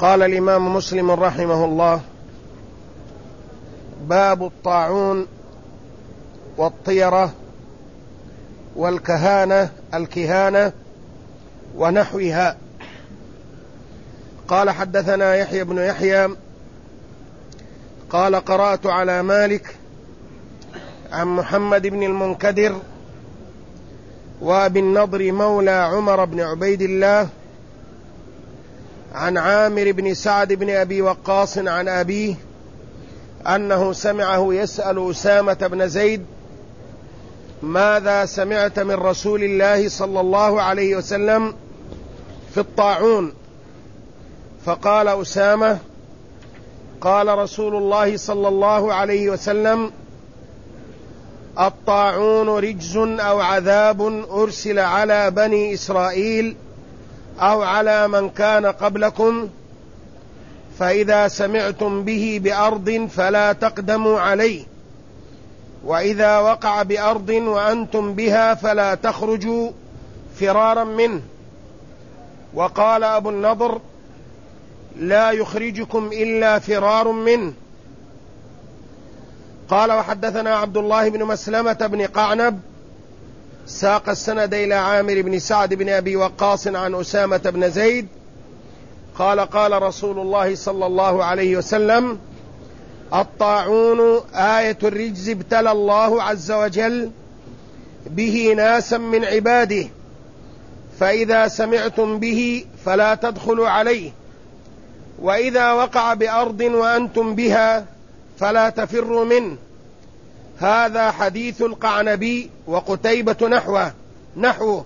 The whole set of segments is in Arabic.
قال الإمام مسلم رحمه الله: باب الطاعون والطيرة الكهانة ونحوها. قال: حدثنا يحيى بن يحيى قال: قرأت على مالك عن محمد بن المنكدر وأبي النضر مولى عمر بن عبيد الله عن عامر بن سعد بن أبي وقاص عن أبيه أنه سمعه يسأل أسامة بن زيد: ماذا سمعت من رسول الله صلى الله عليه وسلم في الطاعون؟ فقال أسامة: قال رسول الله صلى الله عليه وسلم: الطاعون رجز أو عذاب أرسل على بني إسرائيل أو على من كان قبلكم، فإذا سمعتم به بأرض فلا تقدموا عليه، وإذا وقع بأرض وأنتم بها فلا تخرجوا فرارا منه. وقال أبو النضر: لا يخرجكم إلا فرار منه. قال: وحدثنا عبد الله بن مسلمة بن قعنب ساق السند إلى عامر بن سعد بن أبي وقاص عن أسامة بن زيد قال: قال رسول الله صلى الله عليه وسلم: الطاعون آية الرجز ابتلى الله عز وجل به ناسا من عباده، فإذا سمعتم به فلا تدخلوا عليه، وإذا وقع بأرض وأنتم بها فلا تفروا منه. هذا حديث القعنبي وقتيبة نحوه.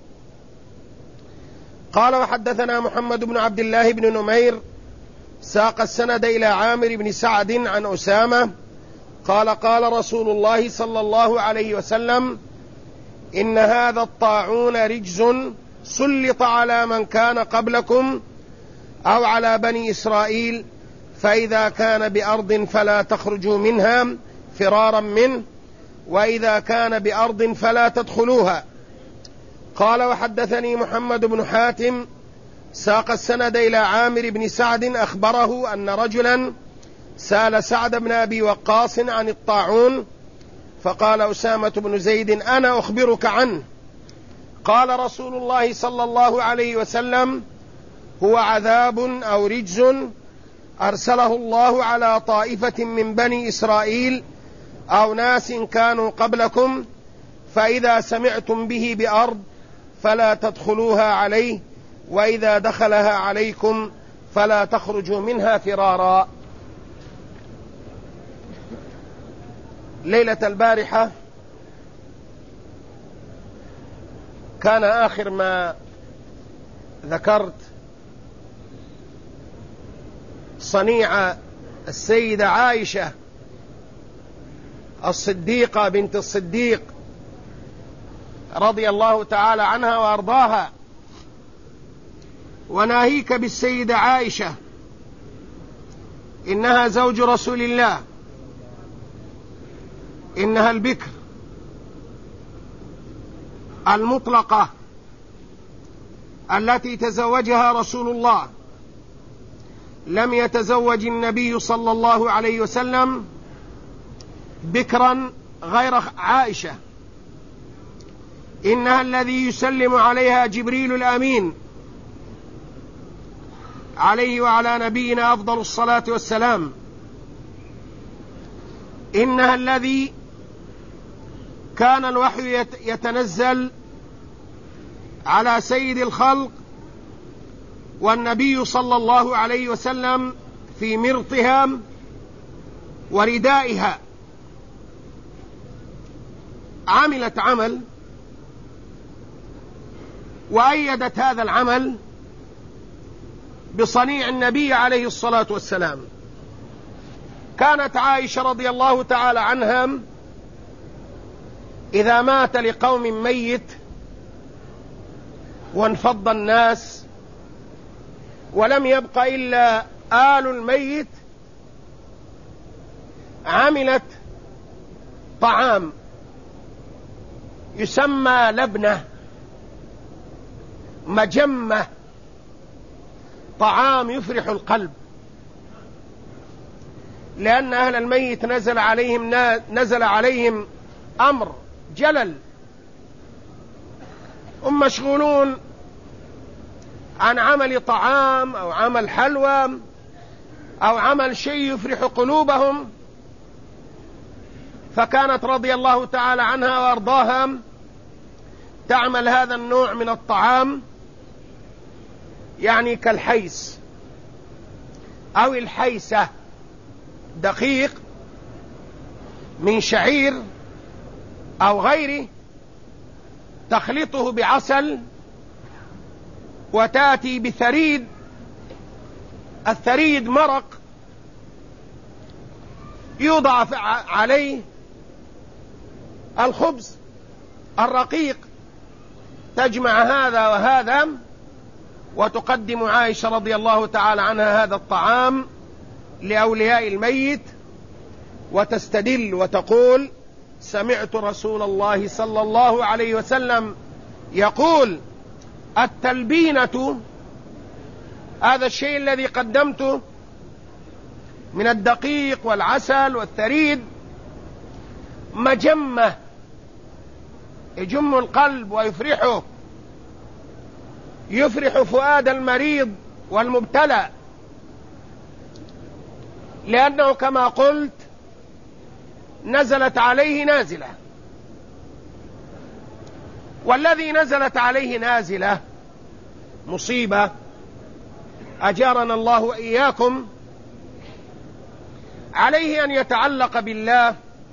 قال: وحدثنا محمد بن عبد الله بن نمير ساق السند إلى عامر بن سعد عن أسامة قال: قال رسول الله صلى الله عليه وسلم: إن هذا الطاعون رجز سلط على من كان قبلكم أو على بني إسرائيل، فإذا كان بأرض فلا تخرجوا منها فرارا منه، وإذا كان بأرض فلا تدخلوها. قال: وحدثني محمد بن حاتم ساق السند إلى عامر بن سعد أخبره أن رجلا سأل سعد بن أبي وقاص عن الطاعون، فقال أسامة بن زيد: أنا أخبرك عنه. قال رسول الله صلى الله عليه وسلم: هو عذاب أو رجز أرسله الله على طائفة من بني إسرائيل أو ناس كانوا قبلكم، فإذا سمعتم به بأرض فلا تدخلوها عليه، وإذا دخلها عليكم فلا تخرجوا منها فرارا. ليلة البارحة كان آخر ما ذكرت صنيع السيدة عائشة الصديقة بنت الصديق رضي الله تعالى عنها وأرضاها، وناهيك بالسيدة عائشة، إنها زوج رسول الله، إنها البكر المطلقة التي تزوجها رسول الله، لم يتزوج النبي صلى الله عليه وسلم بكرا غير عائشة. إنها الذي يسلم عليها جبريل الأمين عليه وعلى نبينا أفضل الصلاة والسلام. إنها الذي كان الوحي يتنزل على سيد الخلق والنبي صلى الله عليه وسلم في مرطها وردائها. عملت عمل وأيدت هذا العمل بصنيع النبي عليه الصلاة والسلام. كانت عائشة رضي الله تعالى عنها إذا مات لقوم ميت وانفض الناس ولم يبق إلا آل الميت، عملت طعام يسمى لبنة مجمة، طعام يفرح القلب لأن أهل الميت نزل عليهم أمر جلل، هم مشغولون عن عمل طعام أو عمل حلوى أو عمل شيء يفرح قلوبهم، فكانت رضي الله تعالى عنها وأرضاها تعمل هذا النوع من الطعام، يعني كالحيس أو الحيسة، دقيق من شعير أو غيره، تخلطه بعسل وتأتي بثريد، الثريد مرق يوضع عليه الخبز الرقيق، تجمع هذا وهذا وتقدم عائشة رضي الله تعالى عنها هذا الطعام لأولياء الميت، وتستدل وتقول: سمعت رسول الله صلى الله عليه وسلم يقول: التلبينة، هذا الشيء الذي قدمته من الدقيق والعسل والثريد، مجمة يجم القلب ويفرحه، يفرح فؤاد المريض والمبتلى، لأنه كما قلت نزلت عليه نازلة، والذي نزلت عليه نازلة مصيبة أجارنا الله وإياكم، عليه أن يتعلق بالله،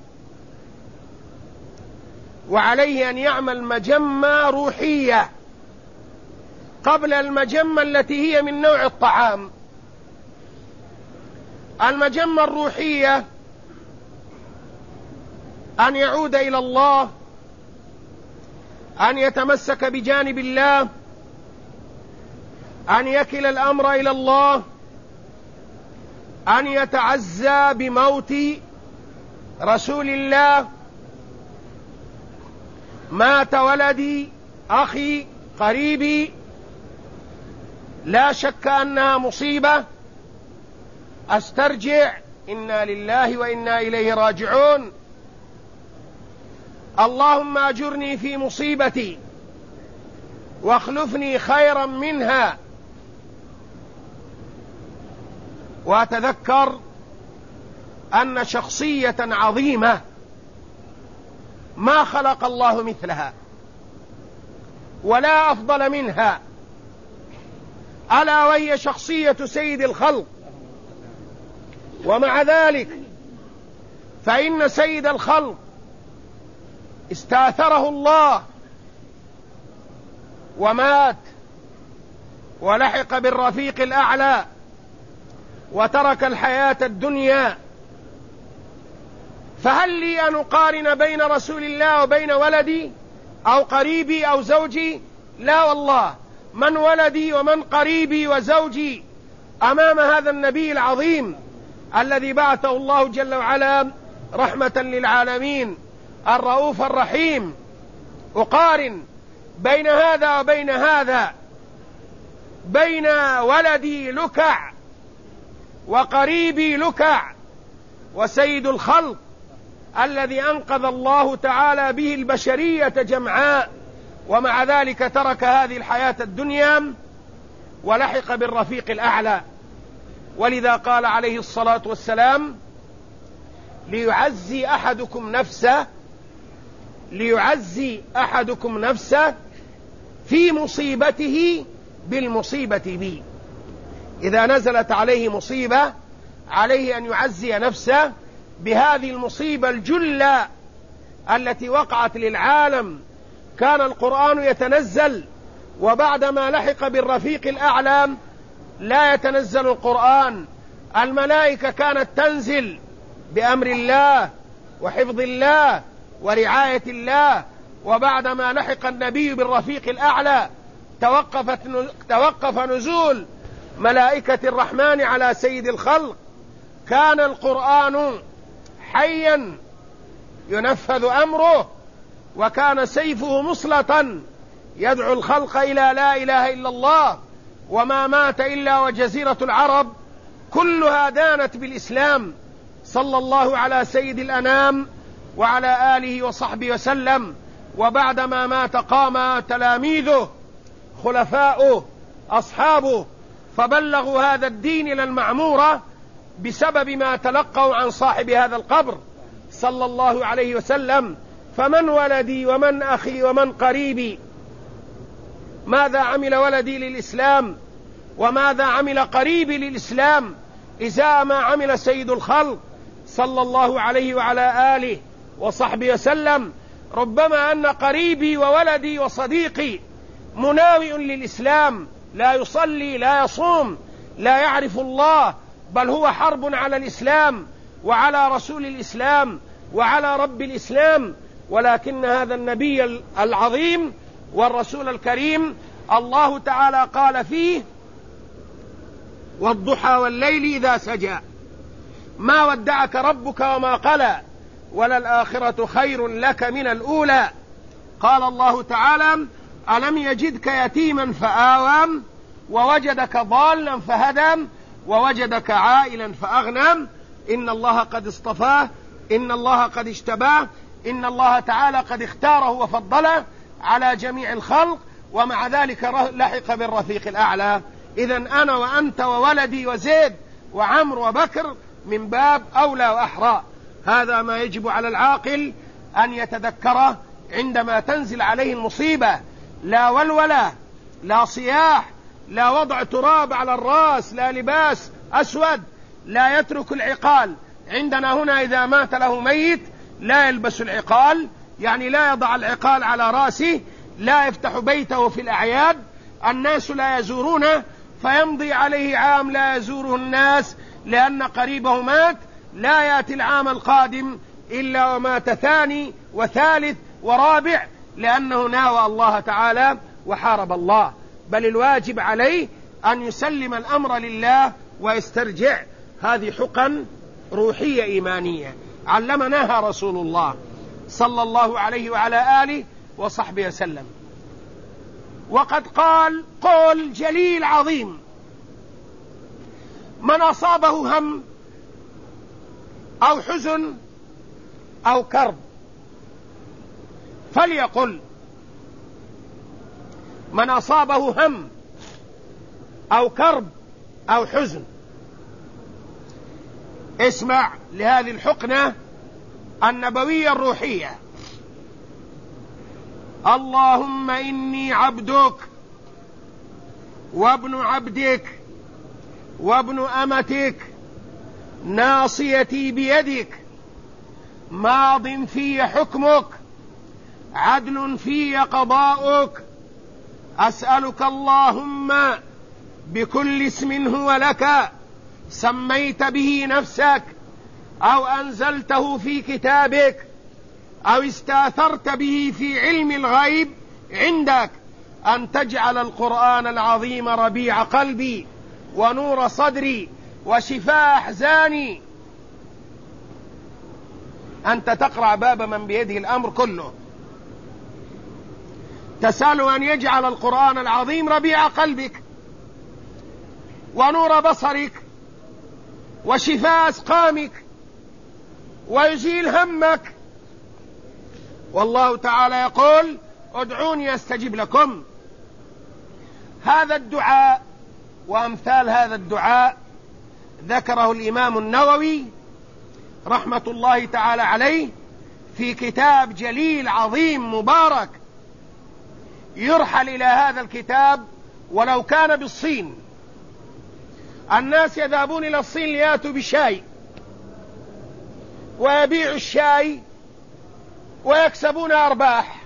وعليه أن يعمل مجمة روحية قبل المجمة التي هي من نوع الطعام. المجمة الروحية أن يعود إلى الله، أن يتمسك بجانب الله، أن يكل الأمر إلى الله، أن يتعزى بموت رسول الله: مات ولدي أخي قريبي، لا شك أنها مصيبة، أسترجع، إنا لله وإنا إليه راجعون، اللهم أجرني في مصيبتي واخلفني خيرا منها. وأتذكر أن شخصية عظيمة ما خلق الله مثلها ولا أفضل منها، ألا وهي شخصية سيد الخلق. ومع ذلك فإن سيد الخلق استاثره الله ومات ولحق بالرفيق الأعلى وترك الحياة الدنيا، فهل لي أن أقارن بين رسول الله وبين ولدي أو قريبي أو زوجي؟ لا والله، من ولدي ومن قريبي وزوجي أمام هذا النبي العظيم الذي بعثه الله جل وعلا رحمة للعالمين الرؤوف الرحيم. أقارن بين هذا وبين هذا، بين ولدي لكع وقريبي لكع وسيد الخلق الذي أنقذ الله تعالى به البشرية جمعاء، ومع ذلك ترك هذه الحياة الدنيا ولحق بالرفيق الأعلى. ولذا قال عليه الصلاة والسلام: ليعزي أحدكم نفسه في مصيبته بالمصيبة بي. إذا نزلت عليه مصيبة عليه أن يعزي نفسه بهذه المصيبة الجلة التي وقعت للعالم. كان القرآن يتنزل، وبعدما لحق بالرفيق الأعلى لا يتنزل القرآن، الملائكة كانت تنزل بأمر الله وحفظ الله ورعاية الله. وبعدما لحق النبي بالرفيق الأعلى توقف نزول ملائكة الرحمن على سيد الخلق. كان القرآن حيا ينفذ أمره، وكان سيفه مصلة يدعو الخلق إلى لا إله إلا الله. وما مات إلا وجزيرة العرب كلها دانت بالإسلام، صلى الله على سيد الأنام وعلى آله وصحبه وسلم. وبعدما مات قام تلاميذه خلفاؤه أصحابه فبلغوا هذا الدين إلى المعمورة بسبب ما تلقوا عن صاحب هذا القبر صلى الله عليه وسلم. فمن ولدي ومن أخي ومن قريبي؟ ماذا عمل ولدي للإسلام وماذا عمل قريبي للإسلام إذا ما عمل سيد الخلق صلى الله عليه وعلى آله وصحبه وسلم؟ ربما أن قريبي وولدي وصديقي مناوئ للإسلام، لا يصلي لا يصوم لا يعرف الله، بل هو حرب على الإسلام وعلى رسول الإسلام وعلى رب الإسلام. ولكن هذا النبي العظيم والرسول الكريم الله تعالى قال فيه: والضحى والليل إذا سجى ما ودعك ربك وما قلى وللآخرة خير لك من الأولى. قال الله تعالى: ألم يجدك يتيما فآوى ووجدك ضالا فهدى ووجدك عائلا فأغنى إن الله قد اصطفاه إن الله قد اجتباه إن الله تعالى قد اختاره وفضله على جميع الخلق، ومع ذلك لحق بالرفيق الأعلى. إذن أنا وأنت وولدي وزيد وعمر وبكر من باب أولى وأحرى. هذا ما يجب على العاقل أن يتذكره عندما تنزل عليه المصيبة. لا ولولة، لا صياح، لا وضع تراب على الرأس، لا لباس أسود، لا يترك العقال. عندنا هنا إذا مات له ميت لا يلبس العقال، يعني لا يضع العقال على رأسه، لا يفتح بيته في الأعياد، الناس لا يزورونه، فيمضي عليه عام لا يزوره الناس لأن قريبه مات، لا يأتي العام القادم إلا ومات ثاني وثالث ورابع، لأنه ناوى الله تعالى وحارب الله. بل الواجب عليه أن يسلم الأمر لله ويسترجع. هذه حقن روحية إيمانية علمناها رسول الله صلى الله عليه وعلى آله وصحبه وسلم. وقد قال قول جليل عظيم: من أصابه هم أو حزن أو كرب فليقل. من أصابه هم أو كرب أو حزن. اسمع لهذه الحقنة النبوية الروحية: اللهم إني عبدك وابن عبدك وابن أمتك ناصيتي بيدك ماض في حكمك عدل في قضاؤك أسألك اللهم بكل اسم هو لك سميت به نفسك أو أنزلته في كتابك أو استأثرت به في علم الغيب عندك أن تجعل القرآن العظيم ربيع قلبي ونور صدري وشفاء أحزاني. أنت تقرأ باب من بيده الأمر كله، تسأل أن يجعل القرآن العظيم ربيع قلبك ونور بصرك وشفاء أسقامك ويزيل همك. والله تعالى يقول: ادعوني أستجب لكم. هذا الدعاء وأمثال هذا الدعاء ذكره الإمام النووي رحمة الله تعالى عليه في كتاب جليل عظيم مبارك. يرحل إلى هذا الكتاب ولو كان بالصين. الناس يذهبون إلى الصين ليأتوا بشاي ويبيعوا الشاي ويكسبون أرباح،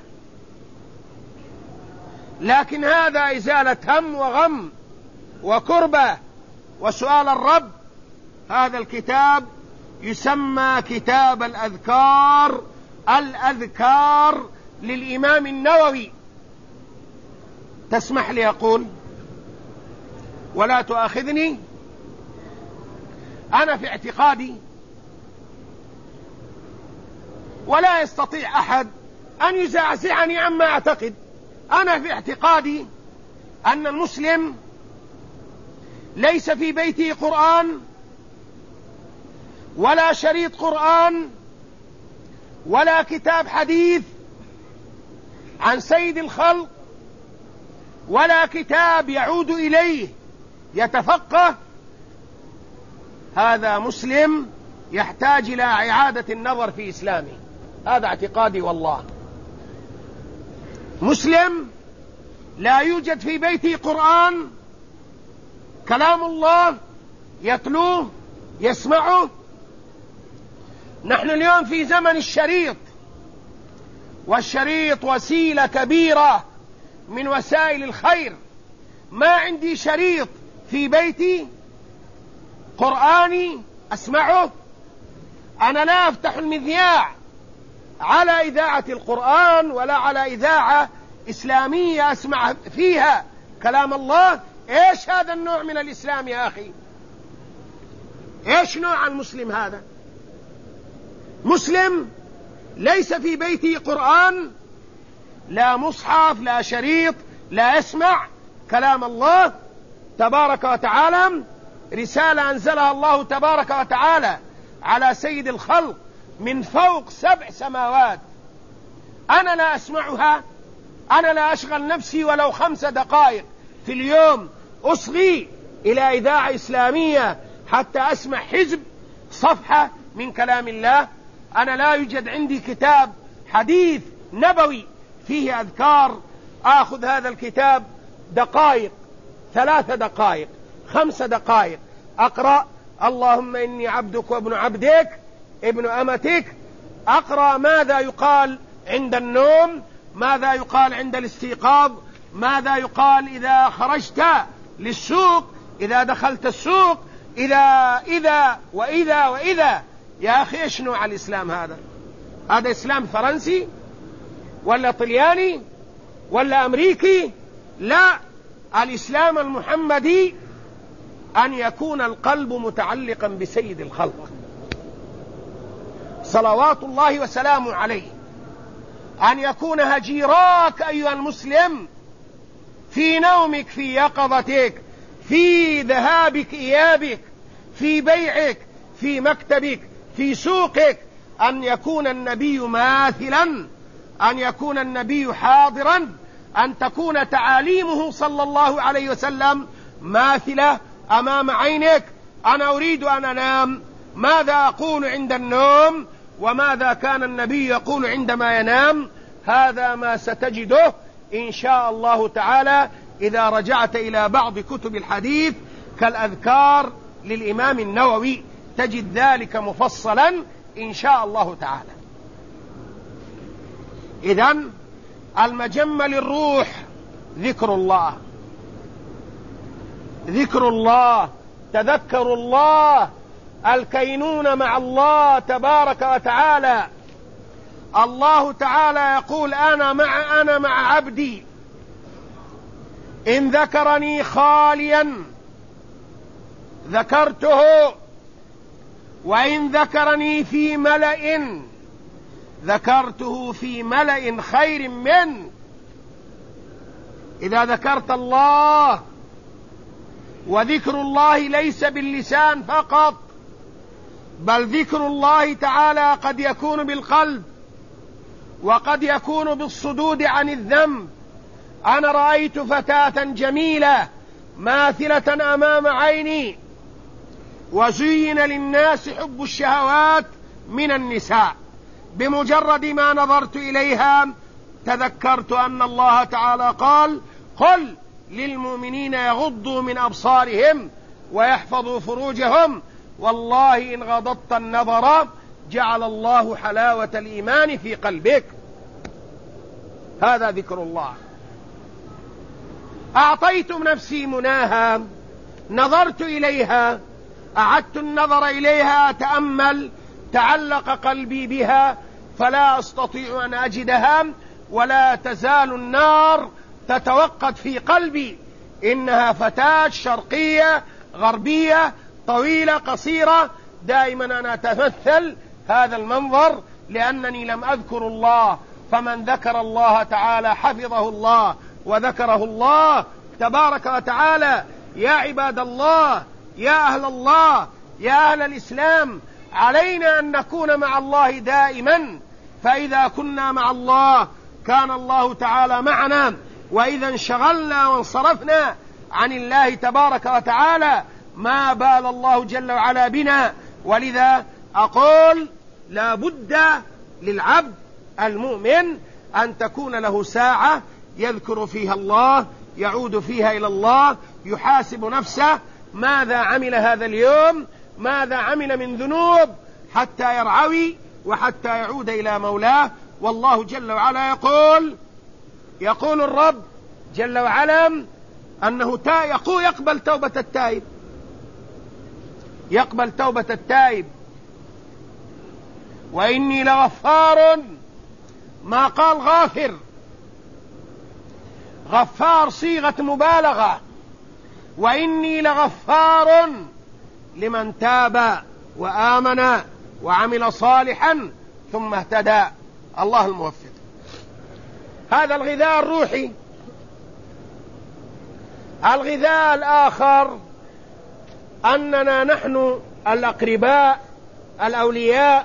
لكن هذا إزالة هم وغم وكربة وسؤال الرب. هذا الكتاب يسمى كتاب الأذكار، الأذكار للإمام النووي. تسمح لي أقول ولا تؤاخذني، أنا في اعتقادي ولا يستطيع أحد أن يزعزعني عما أعتقد. أنا في اعتقادي أن المسلم ليس في بيته قرآن ولا شريط قرآن ولا كتاب حديث عن سيد الخلق ولا كتاب يعود إليه يتفقه، هذا مسلم يحتاج إلى إعادة النظر في إسلامه. هذا اعتقادي والله. مسلم لا يوجد في بيته قرآن كلام الله يتلوه يسمعه. نحن اليوم في زمن الشريط، والشريط وسيلة كبيرة من وسائل الخير. ما عندي شريط في بيتي قرآني أسمعه، أنا لا أفتح المذياع على إذاعة القرآن ولا على إذاعة إسلامية أسمع فيها كلام الله. إيش هذا النوع من الإسلام يا أخي؟ إيش نوع المسلم هذا؟ مسلم ليس في بيته قرآن، لا مصحف لا شريط، لا يسمع كلام الله تبارك وتعالى، رسالة أنزلها الله تبارك وتعالى على سيد الخلق من فوق 7 سماوات. أنا لا أسمعها، أنا لا أشغل نفسي ولو 5 دقائق في اليوم أصغي إلى إذاعة إسلامية حتى أسمع حزب صفحة من كلام الله. أنا لا يوجد عندي كتاب حديث نبوي فيه أذكار آخذ هذا الكتاب دقائق، 3 دقائق 5 دقائق أقرأ اللهم إني عبدك وابن عبدك ابن أمتك، أقرأ ماذا يقال عند النوم، ماذا يقال عند الاستيقاظ، ماذا يقال إذا خرجت للسوق، إذا دخلت السوق، إذا وإذا. يا أخي إيش نوع الإسلام هذا؟ هذا إسلام فرنسي ولا طلياني ولا أمريكي؟ لا، الإسلام المحمدي أن يكون القلب متعلقا بسيد الخلق صلوات الله وسلامه عليه، أن يكون هجيراك أيها المسلم في نومك في يقظتك، في ذهابك إيابك، في بيعك، في مكتبك، في سوقك، أن يكون النبي ماثلا، أن يكون النبي حاضرا، أن تكون تعاليمه صلى الله عليه وسلم ماثلة أمام عينك. أنا أريد أن أنام، ماذا أقول عند النوم وماذا كان النبي يقول عندما ينام؟ هذا ما ستجده إن شاء الله تعالى إذا رجعت إلى بعض كتب الحديث كالأذكار للإمام النووي، تجد ذلك مفصلا إن شاء الله تعالى. إذن المجمة للروح ذكر الله، ذكر الله، تذكروا الله، الكينون مع الله تبارك وتعالى. الله تعالى يقول أنا مع عبدي إن ذكرني خاليا ذكرته، وإن ذكرني في ملأ ذكرته في ملأ خير منه. إذا ذكرت الله، وذكر الله ليس باللسان فقط، بل ذكر الله تعالى قد يكون بالقلب وقد يكون بالصدود عن الذنب. أنا رأيت فتاة جميلة ماثلة أمام عيني، وزين للناس حب الشهوات من النساء، بمجرد ما نظرت إليها تذكرت أن الله تعالى قال قل للمؤمنين يغضوا من أبصارهم ويحفظوا فروجهم، والله إن غضضت النظر جعل الله حلاوة الإيمان في قلبك. هذا ذكر الله. أعطيت نفسي مناها، نظرت إليها، أعدت النظر إليها، أتأمل، تعلق قلبي بها فلا أستطيع أن أجدها، ولا تزال النار تتوقد في قلبي. إنها فتاة شرقية غربية طويلة قصيرة، دائما أنا أتمثل هذا المنظر لأنني لم أذكر الله. فمن ذكر الله تعالى حفظه الله وذكره الله تبارك وتعالى. يا عباد الله، يا أهل الله، يا أهل الإسلام، علينا أن نكون مع الله دائما، فإذا كنا مع الله كان الله تعالى معنا، وإذا انشغلنا وانصرفنا عن الله تبارك وتعالى ما بال الله جل وعلا بنا. ولذا أقول لا بد للعبد المؤمن أن تكون له ساعة يذكر فيها الله، يعود فيها إلى الله، يحاسب نفسه ماذا عمل هذا اليوم، ماذا عمل من ذنوب، حتى يرعوي وحتى يعود إلى مولاه. والله جل وعلا يقول الرب جل وعلا أنه يقبل توبة التائب، يقبل توبة التائب. وإني لغفار، ما قال غافر، غفار صيغة مبالغة. وإني لغفار لمن تاب وآمن وعمل صالحا ثم اهتدى. الله الموفق. هذا الغذاء الروحي. الغذاء الآخر أننا نحن الأقرباء، الأولياء،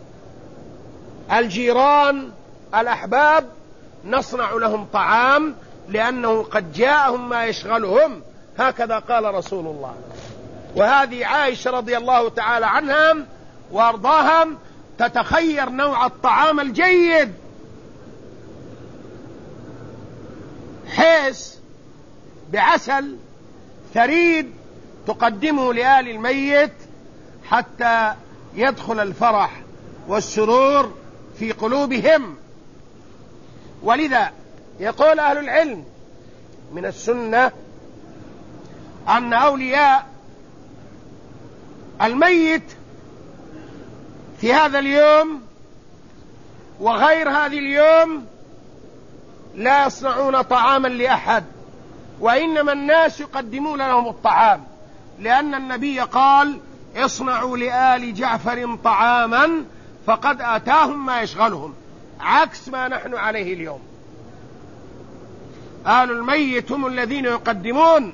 الجيران، الأحباب، نصنع لهم طعام لأنه قد جاءهم ما يشغلهم، هكذا قال رسول الله. وهذه عائشة رضي الله تعالى عنها وأرضاها تتخير نوع الطعام الجيد، حيث بعسل ثريد تقدمه لآل الميت حتى يدخل الفرح والسرور في قلوبهم. ولذا يقول أهل العلم من السنة أن أولياء الميت في هذا اليوم وغير هذه اليوم لا يصنعون طعاما لأحد، وإنما الناس يقدمون لهم الطعام، لأن النبي قال اصنعوا لآل جعفر طعاما فقد آتاهم ما يشغلهم، عكس ما نحن عليه اليوم. آل الميت هم الذين يقدمون،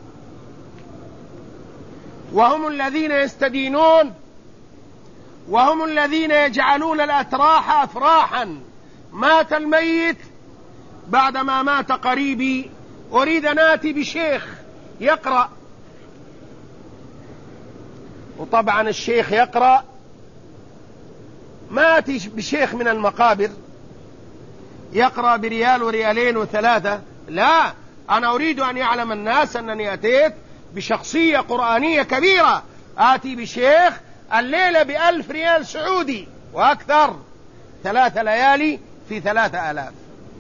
وهم الذين يستدينون، وهم الذين يجعلون الأتراح أفراحا. مات الميت، بعدما مات قريبي أريد أن آتي بشيخ يقرأ، وطبعا الشيخ يقرأ، ما آتي بشيخ من المقابر يقرأ بريال وريالين وثلاثة، لا، أنا أريد أن يعلم الناس أنني أتيت بشخصية قرآنية كبيرة، آتي بشيخ الليلة ب1000 ريال سعودي وأكثر، 3 ليالي في 3000،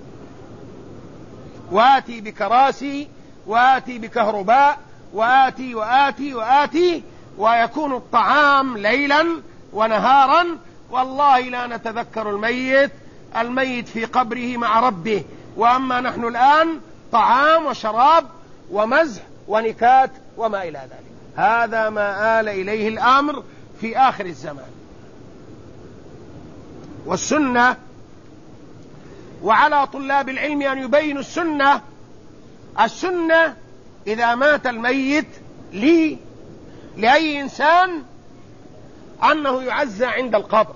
وآتي بكراسي وآتي بكهرباء وآتي وآتي وآتي، ويكون الطعام ليلا ونهارا. والله لا نتذكر الميت في قبره مع ربه، وأما نحن الآن طعام وشراب ومزح ونكات وما إلى ذلك. هذا ما آل إليه الأمر في آخر الزمان. والسنة، وعلى طلاب العلم أن يبينوا السنة إذا مات الميت لأي إنسان أنه يعزى عند القبر،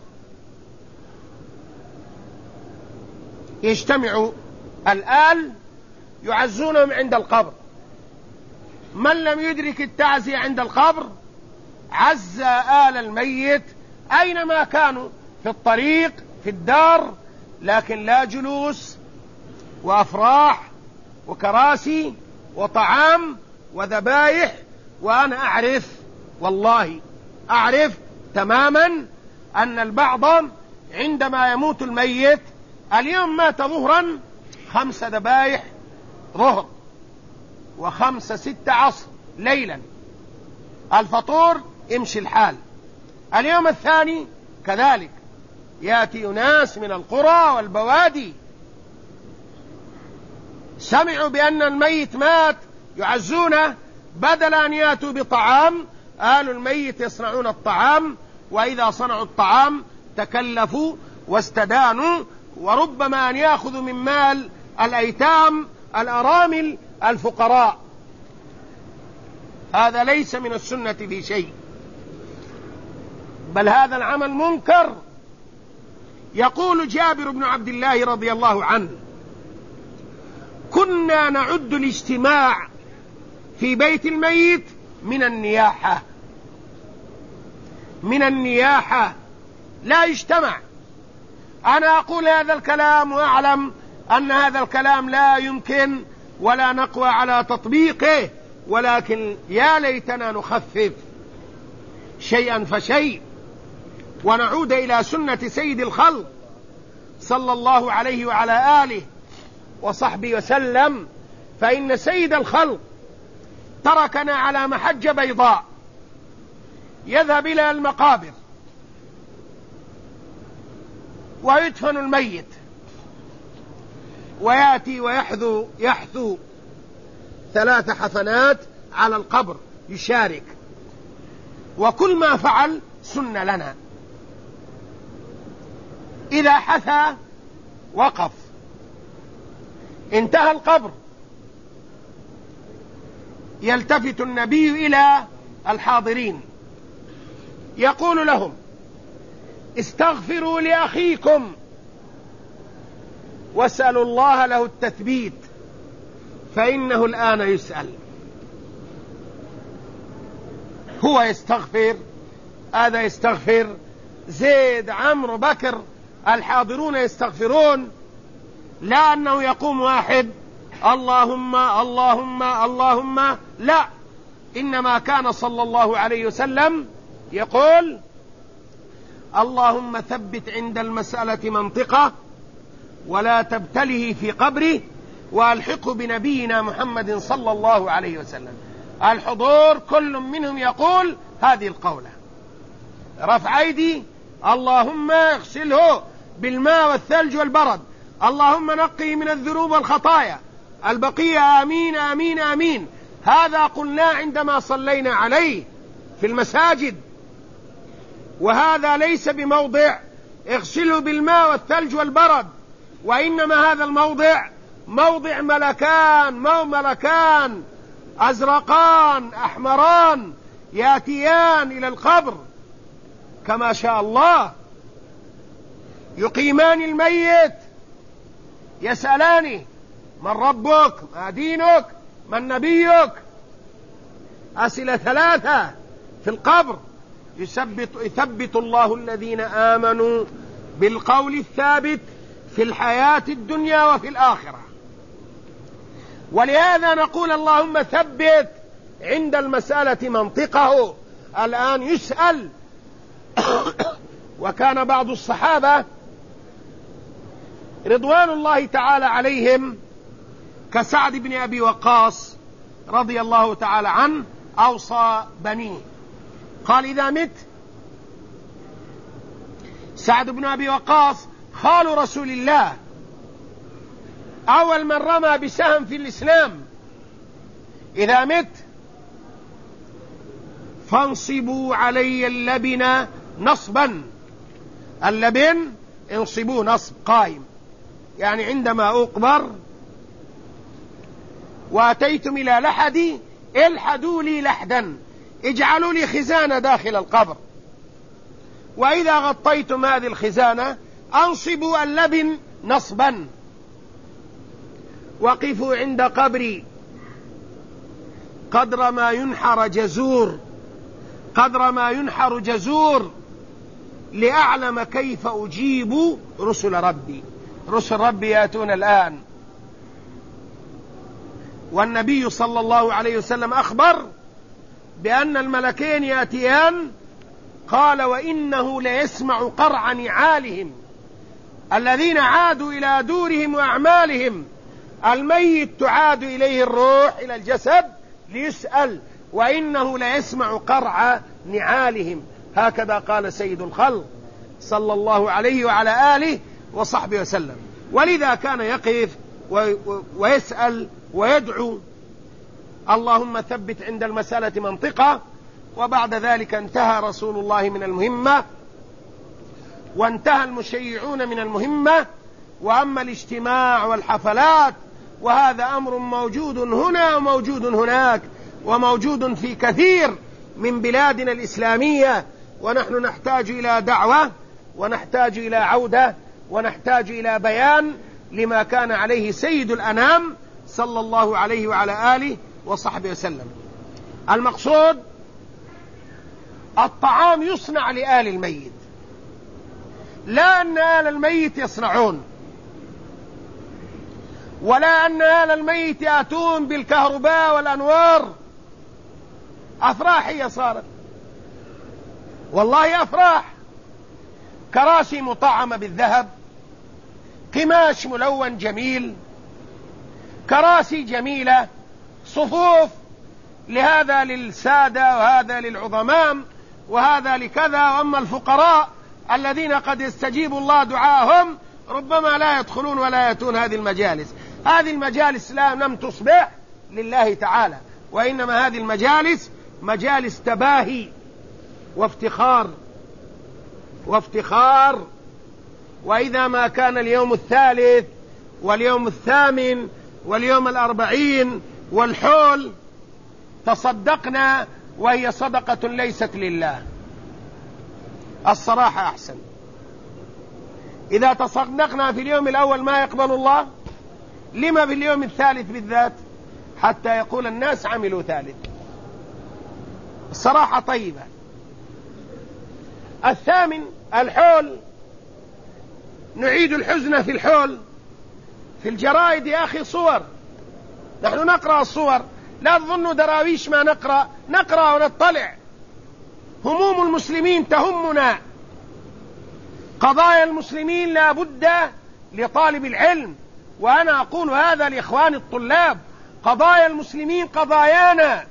يجتمع الآل يعزونهم عند القبر. من لم يدرك التعزية عند القبر عزى آل الميت أينما كانوا، في الطريق، في الدار، لكن لا جلوس وأفراح وكراسي وطعام وذبائح. وأنا أعرف، والله أعرف تماما أن البعض عندما يموت الميت، اليوم مات ظهرا 5 ذبائح ظهر و5 6 عصر ليلا، الفطور يمشي الحال. اليوم الثاني كذلك، يأتي أناس من القرى والبوادي سمعوا بأن الميت مات يعزونه، بدل أن يأتوا بطعام آل الميت يصنعون الطعام، وإذا صنعوا الطعام تكلفوا واستدانوا، وربما أن يأخذوا من مال الأيتام الأرامل الفقراء. هذا ليس من السنة في شيء، بل هذا العمل منكر. يقول جابر بن عبد الله رضي الله عنه: كنا نعد الاجتماع في بيت الميت من النياحة، من النياحة، لا يجتمع. أنا أقول هذا الكلام وأعلم أن هذا الكلام لا يمكن ولا نقوى على تطبيقه، ولكن يا ليتنا نخفف شيئا فشيء ونعود إلى سنة سيد الخلق صلى الله عليه وعلى آله وصحبه وسلم، فإن سيد الخلق تركنا على محجة بيضاء، يذهب إلى المقابر ويدفن الميت ويأتي يحثو 3 حفنات على القبر يشارك، وكل ما فعل سنة لنا. إذا حثى وقف، انتهى القبر، يلتفت النبي إلى الحاضرين يقول لهم: استغفروا لأخيكم واسألوا الله له التثبيت فإنه الآن يسأل. هو يستغفر، هذا يستغفر، زيد، عمرو، بكر، الحاضرون يستغفرون، لا أنه يقوم واحد اللهم اللهم اللهم، لا، إنما كان صلى الله عليه وسلم يقول: اللهم ثبت عند المسألة منطقة ولا تبتله في قبره وألحقه بنبينا محمد صلى الله عليه وسلم. الحضور كل منهم يقول هذه القولة، رفع أيدي: اللهم اغسله بالماء والثلج والبرد، اللهم نقه من الذنوب والخطايا، البقية آمين آمين آمين. هذا قلنا عندما صلينا عليه في المساجد، وهذا ليس بموضع اغسله بالماء والثلج والبرد، وإنما هذا الموضع موضع ملكان أزرقان أحمران يأتيان إلى القبر كما شاء الله، يقيمان الميت، يسألانه: من ربك؟ ما دينك؟ من نبيك؟ أسئلة 3 في القبر. يثبت الله الذين آمنوا بالقول الثابت في الحياة الدنيا وفي الآخرة. ولهذا نقول: اللهم ثبت عند المسألة منطقه، الآن يسأل. وكان بعض الصحابة رضوان الله تعالى عليهم كسعد بن أبي وقاص رضي الله تعالى عنه أوصى بنيه، قال: إذا مت، سعد بن أبي وقاص خال رسول الله، أول من رمى بسهم في الإسلام: إذا مت فانصبوا علي اللبن نصبا. اللبن انصبوه نصب قائم، يعني عندما أقبر وأتيتم إلى لحدي الحدوا لي لحدا، اجعلوا لي خزانة داخل القبر، وإذا غطيتم هذه الخزانة أنصبوا اللبن نصبا، وقفوا عند قبري قدر ما ينحر جزور، قدر ما ينحر جزور، لأعلم كيف أجيب رسل ربي. رسل ربي يأتون الآن، والنبي صلى الله عليه وسلم أخبر بأن الملكين يأتيان، قال: وإنه ليسمع قرع نعالهم الذين عادوا إلى دورهم وأعمالهم. الميت تعاد إليه الروح إلى الجسد ليسأل، وإنه ليسمع قرع نعالهم. هكذا قال سيد الخلق صلى الله عليه وعلى آله وصحبه وسلم. ولذا كان يقف ويسأل ويدعو: اللهم ثبت عند المسألة منطقة. وبعد ذلك انتهى رسول الله من المهمة، وانتهى المشيعون من المهمة. وأما الاجتماع والحفلات وهذا أمر موجود هنا وموجود هناك وموجود في كثير من بلادنا الإسلامية ونحن نحتاج إلى دعوة، ونحتاج إلى عودة، ونحتاج إلى بيان لما كان عليه سيد الأنام صلى الله عليه وعلى آله وصحبه وسلم. المقصود الطعام يصنع لآل الميت، لا أن آل الميت يصنعون، ولا أن آل الميت يأتون بالكهرباء والأنوار. أفراح هي صارت، والله أفراح، كراسي مطعمة بالذهب، قماش ملون جميل، كراسي جميلة، صفوف، لهذا للسادة وهذا للعظماء وهذا لكذا. وأما الفقراء الذين قد يستجيب الله دعاهم ربما لا يدخلون ولا يأتون هذه المجالس. هذه المجالس لم تصبح لله تعالى، وإنما هذه المجالس مجالس تباهي وافتخار. وإذا ما كان اليوم الثالث واليوم الثامن واليوم 40 والحول تصدقنا وهي صدقة ليست لله. الصراحة أحسن. إذا تصدقنا في اليوم الأول ما يقبل الله، لما في اليوم الثالث بالذات؟ حتى يقول الناس عملوا ثالث. الصراحة طيبة. الثامن الحول، نعيد الحزن في الحول. في الجرائد يا أخي صور، نحن نقرأ الصور، لا تظنوا دراويش ما نقرأ ونطلع. هموم المسلمين تهمنا، قضايا المسلمين لا بد لطالب العلم، وأنا أقول هذا لإخوان الطلاب، قضايا المسلمين قضايانا،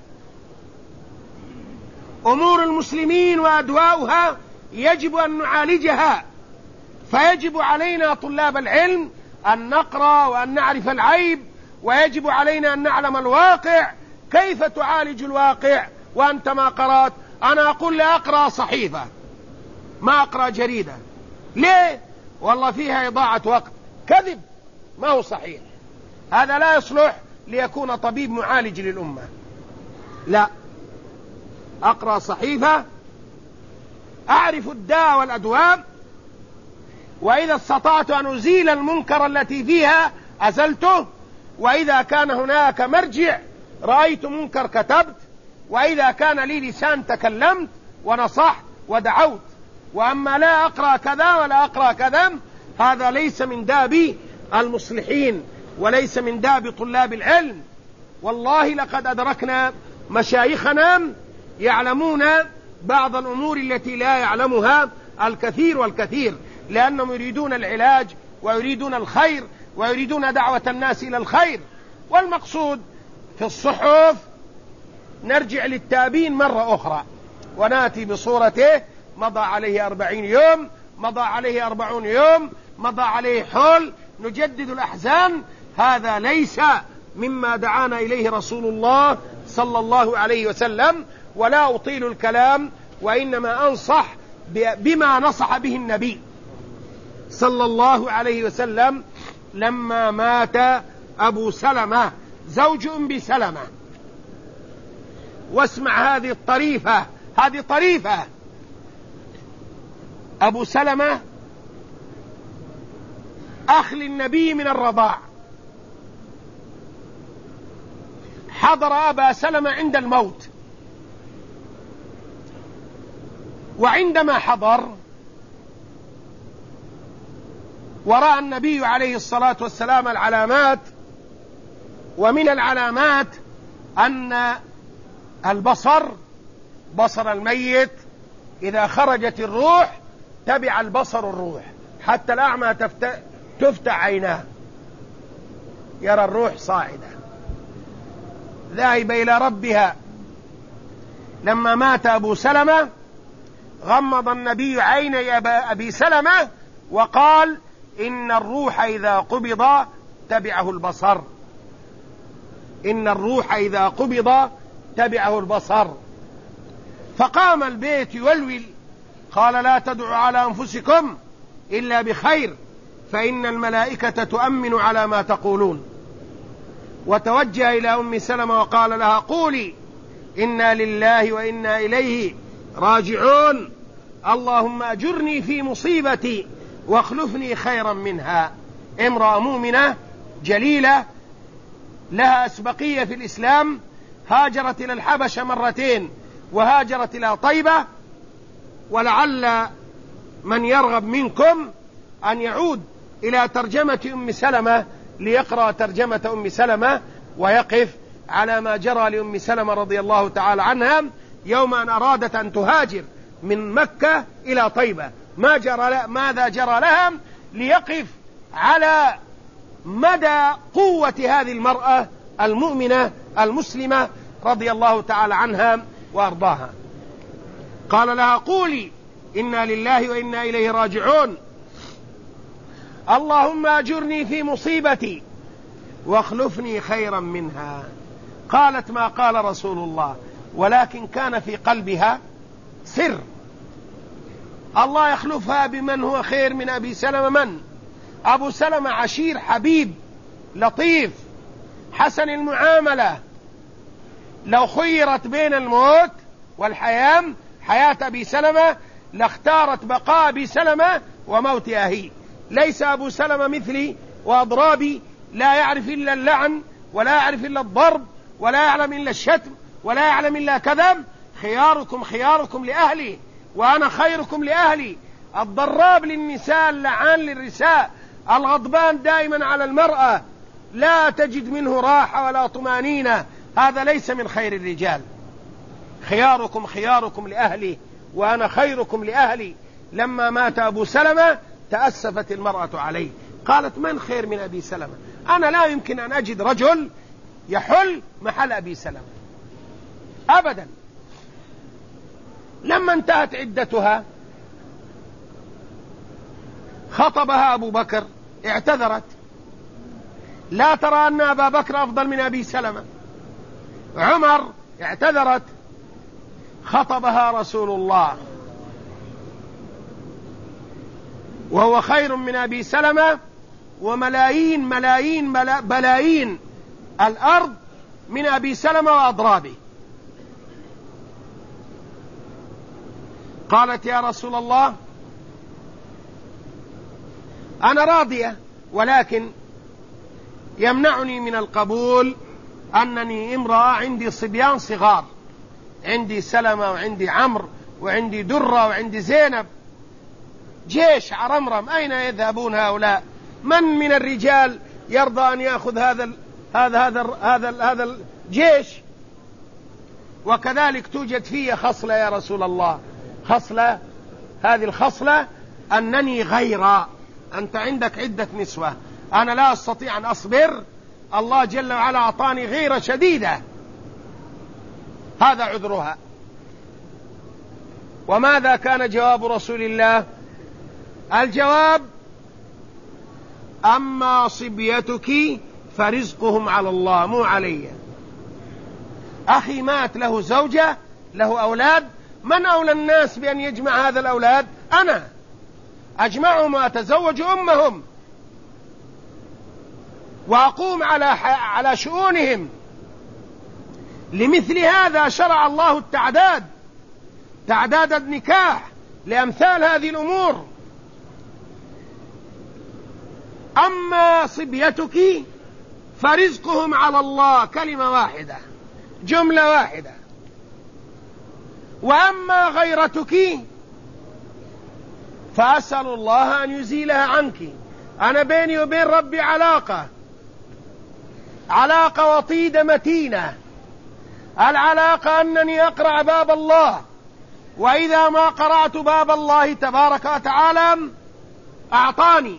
أمور المسلمين وأدواؤها يجب أن نعالجها. فيجب علينا طلاب العلم أن نقرأ وأن نعرف العيب، ويجب علينا أن نعلم الواقع. كيف تعالج الواقع وأنت ما قرأت؟ أنا أقول لا أقرأ صحيفة، ما أقرأ جريدة. ليه؟ والله فيها إضاعة وقت. كذب، ما هو صحيح. هذا لا يصلح ليكون طبيب معالج للأمة. لا، أقرأ صحيفة، أعرف الداء والأدواء، وإذا استطعت أن أزيل المنكر التي فيها أزلته، وإذا كان هناك مرجع رأيت منكر كتبت، وإذا كان لي لسان تكلمت ونصحت ودعوت. وأما لا أقرأ كذا ولا أقرأ كذا، هذا ليس من داب المصلحين وليس من داب طلاب العلم. والله لقد أدركنا مشايخنا يعلمون بعض الأمور التي لا يعلمها الكثير والكثير، لأنهم يريدون العلاج ويريدون الخير ويريدون دعوة الناس إلى الخير. والمقصود في الصحف نرجع للتابين مرة أخرى ونأتي بصورته. مضى عليه 40 يوم، مضى عليه 40 يوم، مضى عليه حول، نجدد الأحزان. هذا ليس مما دعانا إليه رسول الله صلى الله عليه وسلم. ولا أطيل الكلام، وإنما أنصح بما نصح به النبي صلى الله عليه وسلم لما مات أبو سلمة زوج أم سلمة. واسمع هذه الطريفة، هذه طريفة. أبو سلمة أخ للنبي من الرضاع، حضر أبا سلمة عند الموت، وعندما حضر ورأى النبي عليه الصلاة والسلام العلامات، ومن العلامات أن البصر، بصر الميت إذا خرجت الروح تبع البصر الروح، حتى الأعمى تفتح عيناه يرى الروح صاعدة ذاهبة إلى ربها. لما مات أبو سلمة غمض النبي عيني أبي سلمة وقال: إن الروح إذا قبض تبعه البصر، إن الروح إذا قبض تبعه البصر. فقام البيت يولول، قال: لا تدعوا على أنفسكم إلا بخير، فإن الملائكة تؤمن على ما تقولون. وتوجه إلى أم سلمة وقال لها: قولي إنا لله وإنا إليه راجعون. اللهم أجرني في مصيبتي واخلفني خيرا منها. امرأة مؤمنة جليلة لها أسبقية في الإسلام، هاجرت إلى الحبشة مرتين وهاجرت إلى طيبة، ولعل من يرغب منكم أن يعود إلى ترجمة أم سلمة ليقرأ ترجمة أم سلمة ويقف على ما جرى لأم سلمة رضي الله تعالى عنها يوم أن أرادت أن تهاجر من مكة إلى طيبة، ماذا جرى لها، ليقف على مدى قوة هذه المرأة المؤمنة المسلمة رضي الله تعالى عنها وأرضاها. قال لها: قولي إنا لله وإنا إليه راجعون، اللهم أجرني في مصيبتي واخلفني خيرا منها. قالت ما قال رسول الله، ولكن كان في قلبها سر، الله يخلفها بمن هو خير من أبي سلمة. من؟ أبو سلمة عشير حبيب لطيف حسن المعاملة، لو خيرت بين الموت والحياة، حياة أبي سلمة، لاختارت بقاء أبي سلمة وموت أهي. ليس أبو سلمة مثلي وأضرابي، لا يعرف إلا اللعن ولا يعرف إلا الضرب ولا يعلم إلا الشتم ولا يعلم إلا كذب. خياركم خياركم لأهلي وأنا خيركم لأهلي. الضراب للنساء، اللعان للرساء، الغضبان دائما على المرأة، لا تجد منه راحة ولا طمانينة، هذا ليس من خير الرجال. خياركم خياركم لأهلي وأنا خيركم لأهلي. لما مات أبو سلمة تأسفت المرأة عليه، قالت: من خير من أبي سلمة؟ أنا لا يمكن أن أجد رجل يحل محل أبي سلمة أبدا. لما انتهت عدتها خطبها أبو بكر، اعتذرت، لا ترى أن أبا بكر أفضل من أبي سلمة. عمر اعتذرت، خطبها رسول الله وهو خير من أبي سلمة، وملايين ملايين بلايين الأرض من أبي سلمة وأضرابه. قالت: يا رسول الله أنا راضية، ولكن يمنعني من القبول أنني امرأة عندي صبيان صغار، عندي سلمة وعندي عمرو وعندي درة وعندي زينب، جيش عرمرم، أين يذهبون هؤلاء؟ من الرجال يرضى أن يأخذ هذا الجيش؟ وكذلك توجد في خصلة يا رسول الله، خصلة، هذه الخصلة أنني غيرة، أنت عندك عدة نسوة، أنا لا أستطيع أن أصبر، الله جل وعلا أعطاني غيرة شديدة، هذا عذرها. وماذا كان جواب رسول الله؟ الجواب: أما صبيتك فرزقهم على الله مو علي. أخي مات له زوجة له أولاد، من أولى الناس بأن يجمع هذا الأولاد؟ أنا أجمعهم وأتزوج أمهم وأقوم على شؤونهم. لمثل هذا شرع الله تعداد النكاح لأمثال هذه الأمور. أما صبيتك فرزقهم على الله، كلمة واحدة، جملة واحدة. وأما غيرتك فأسأل الله أن يزيلها عنك. أنا بيني وبين ربي علاقة وطيدة متينة. العلاقة أنني أقرأ باب الله، وإذا ما قرأت باب الله تبارك وتعالى أعطاني،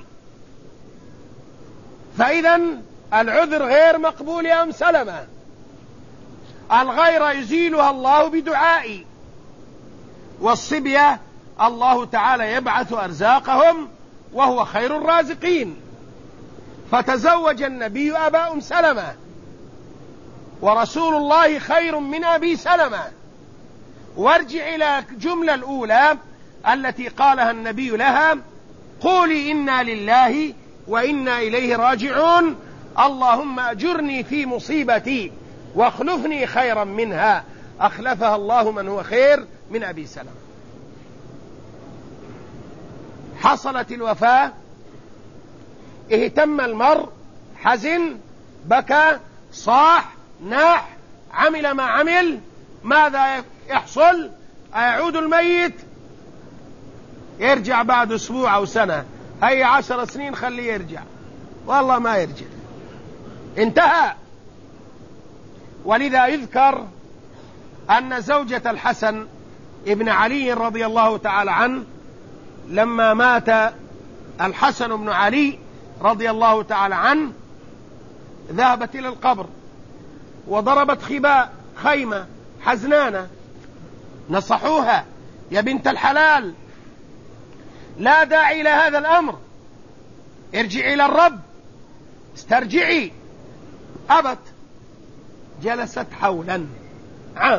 فإذا العذر غير مقبول يا أم سلمة. الغيرة يزيلها الله بدعائي، والصبية الله تعالى يبعث أرزاقهم وهو خير الرازقين. فتزوج النبي أبا أم سلمة، ورسول الله خير من أبي سلمة. وارجع إلى الجملة الأولى التي قالها النبي لها: قولي إنا لله وإنا إليه راجعون، اللهم أجرني في مصيبتي واخلفني خيرا منها. أخلفها الله من هو خير من أبي سلمة. حصلت الوفاة اهتم المرء، حزن، بكى، صاح، ناح، عمل ما عمل، ماذا يحصل؟ أيعود الميت؟ يرجع بعد أسبوع أو سنة، هي 10 سنين خليه يرجع، والله ما يرجع، انتهى. ولذا يذكر أن زوجة الحسن ابن علي رضي الله تعالى عنه لما مات الحسن بن علي رضي الله تعالى عنه ذهبت إلى القبر وضربت خيمة حزنانة، نصحوها: يا بنت الحلال، لا داعي إلى هذا الأمر، ارجعي إلى الرب، استرجعي. أبت، جلست حولا عام،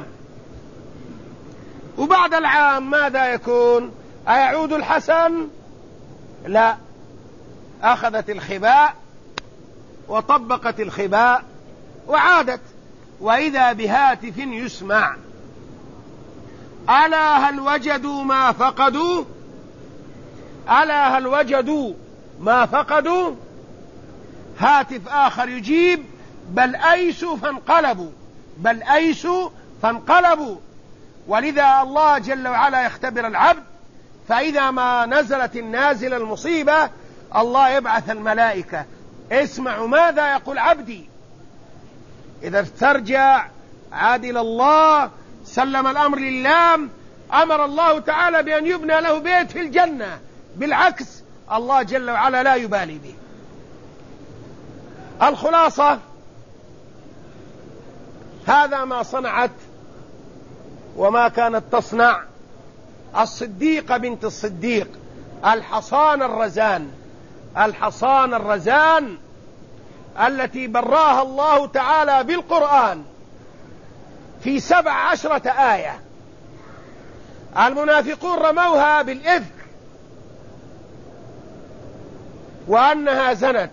وبعد العام ماذا يكون؟ أيعود الحسن؟ لا، أخذت الخباء وطبقت الخباء وعادت، وإذا بهاتف يسمع: ألا هل وجدوا ما فقدوا؟ ألا هل وجدوا ما فقدوا؟ هاتف آخر يجيب: بل أيسوا فانقلبوا، بل أيسوا فانقلبوا. ولذا الله جل وعلا يختبر العبد، فإذا ما نزلت النازلة المصيبة الله يبعث الملائكة: اسمعوا ماذا يقول عبدي. إذا استرجع عاد إلى الله، سلم الأمر لله، أمر الله تعالى بأن يبنى له بيت في الجنة، بالعكس الله جل وعلا لا يبالي به. الخلاصة: هذا ما صنعت وما كانت تصنع الصديقة بنت الصديق، الحصان الرزان، الحصان الرزان التي براها الله تعالى بالقرآن في 17 آية. المنافقون رموها بالإفك وأنها زنت،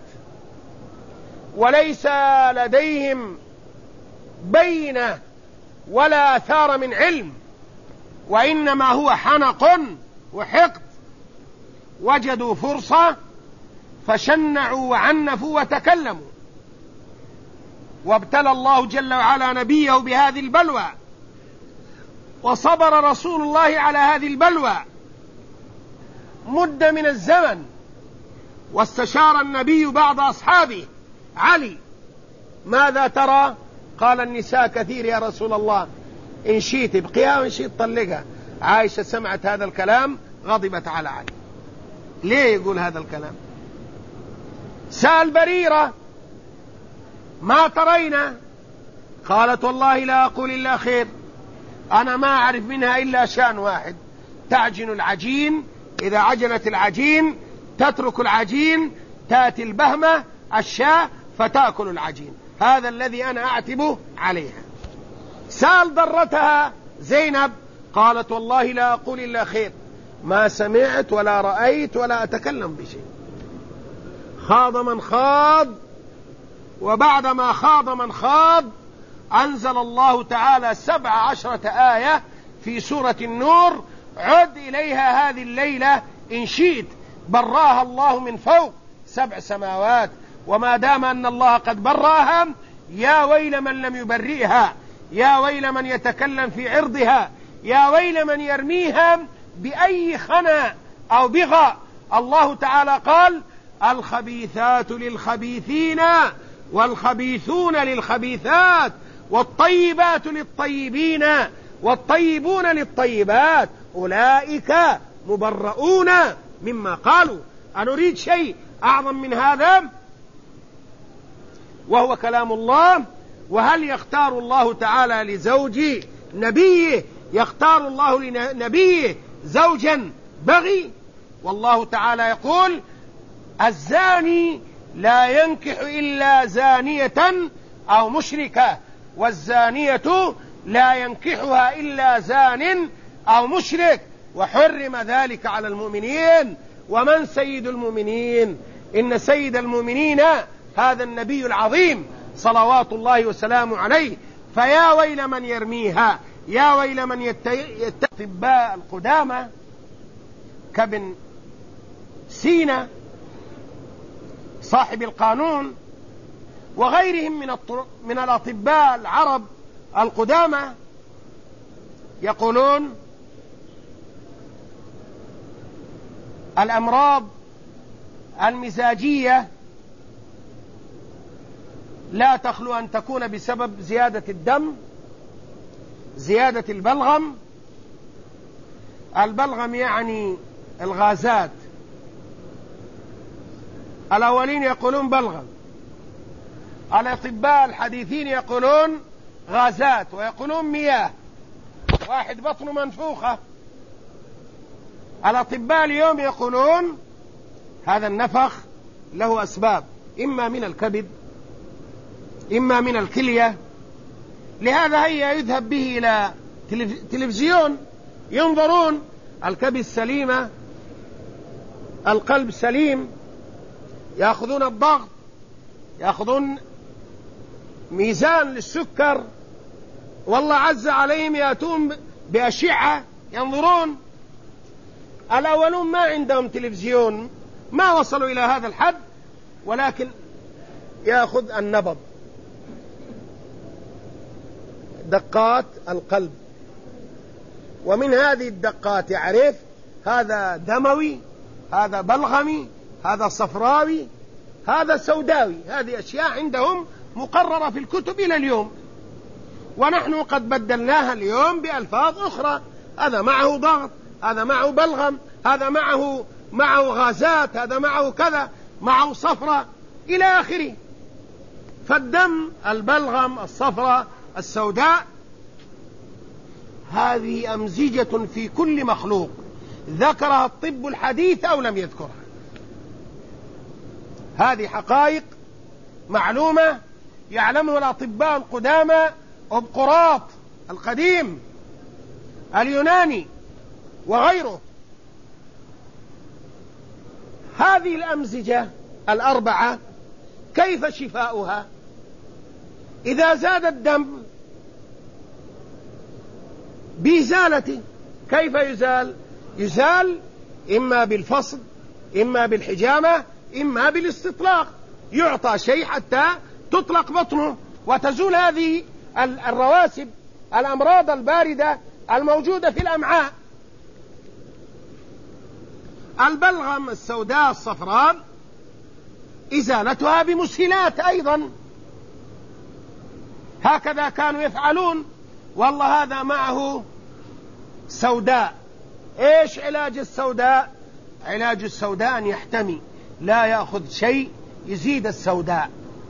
وليس لديهم بينة ولا آثار من علم، وإنما هو حنق وحقد. وجدوا فرصة فشنعوا وعنفوا وتكلموا، وابتلى الله جل وعلا نبيه بهذه البلوى، وصبر رسول الله على هذه البلوى مدة من الزمن. واستشار النبي بعض أصحابه: علي، ماذا ترى؟ قال: النساء كثير يا رسول الله، إن شئت ابقيها وإن شئت طلقها. عائشة سمعت هذا الكلام غضبت على علي. ليه يقول هذا الكلام؟ سأل بريرة: ما ترينا؟ قالت: والله لا أقول إلا خير، أنا ما أعرف منها إلا شأن واحد: تعجن العجين، إذا عجنت العجين تترك العجين، تأتي البهمة الشاة فتأكل العجين، هذا الذي أنا أعتب عليها. سأل ضرتها زينب، قالت: والله لا أقول إلا خير، ما سمعت ولا رأيت ولا أتكلم بشيء. خاض من خاض، وبعدما خاض من خاض أنزل الله تعالى 17 آية في سورة النور: عد إليها هذه الليلة إن شئت، براها الله من فوق 7 سماوات، وما دام أن الله قد براها، يا ويل من لم يبرئها، يا ويل من يتكلم في عرضها، يا ويل من يرميها بأي خنا أو بغى. الله تعالى قال: الخبيثات للخبيثين والخبيثون للخبيثات والطيبات للطيبين والطيبون للطيبات أولئك مبرؤون مما قالوا. أنريد شيء أعظم من هذا؟ وهو كلام الله. وهل يختار الله تعالى لزوج نبيه، يختار الله لنبيه زوجا بغي؟ والله تعالى يقول: الزاني لا ينكح إلا زانية أو مشركة، والزانية لا ينكحها إلا زان أو مشرك، وحرم ذلك على المؤمنين. ومن سيد المؤمنين؟ إن سيد المؤمنين هذا النبي العظيم صلوات الله وسلامه عليه. فيا ويل من يرميها، يا ويل من الأطباء القدامى كابن سينا صاحب القانون وغيرهم من الأطباء العرب القدامى يقولون الأمراض المزاجية لا تخلو أن تكون بسبب زيادة الدم، زيادة البلغم. البلغم يعني الغازات، الأولين يقولون بلغم، الأطباء الحديثين يقولون غازات ويقولون مياه، واحد بطنه منفوخة. الأطباء اليوم يقولون هذا النفخ له أسباب، إما من الكبد إما من الكلية. لهذا هيا يذهب به إلى تلفزيون ينظرون، الكبد سليمة، القلب سليم، يأخذون الضغط، يأخذون ميزان للسكر، والله عز عليهم يأتون بأشعة ينظرون. الأولون ما عندهم تلفزيون، ما وصلوا إلى هذا الحد، ولكن يأخذ النبض، دقات القلب، ومن هذه الدقات يعرف هذا دموي، هذا بلغمي، هذا صفراوي، هذا سوداوي. هذه أشياء عندهم مقررة في الكتب إلى اليوم، ونحن قد بدلناها اليوم بألفاظ أخرى. هذا معه ضغط، هذا معه بلغم، هذا معه غازات، هذا معه كذا، معه صفرة إلى آخره. فالدم، البلغم، الصفرة، السوداء، هذه أمزجة في كل مخلوق ذكرها الطب الحديث أو لم يذكرها. هذه حقائق معلومة يعلمها الأطباء القدامى، أبقراط القديم اليوناني وغيره. هذه الأمزجة الأربعة كيف شفاؤها؟ إذا زاد الدم بإزالته. كيف يزال؟ يزال إما بالفصل، إما بالحجامة، إما بالاستطلاق. يعطى شيء حتى تطلق بطنه وتزول هذه الرواسب، الأمراض الباردة الموجودة في الأمعاء. البلغم، السوداء، الصفراء، إزالتها بمسهلات أيضا، هكذا كانوا يفعلون. والله هذا معه سوداء، إيش علاج السوداء؟ علاج السوداء أن يحتمي، لا يأخذ شيء يزيد السوداء،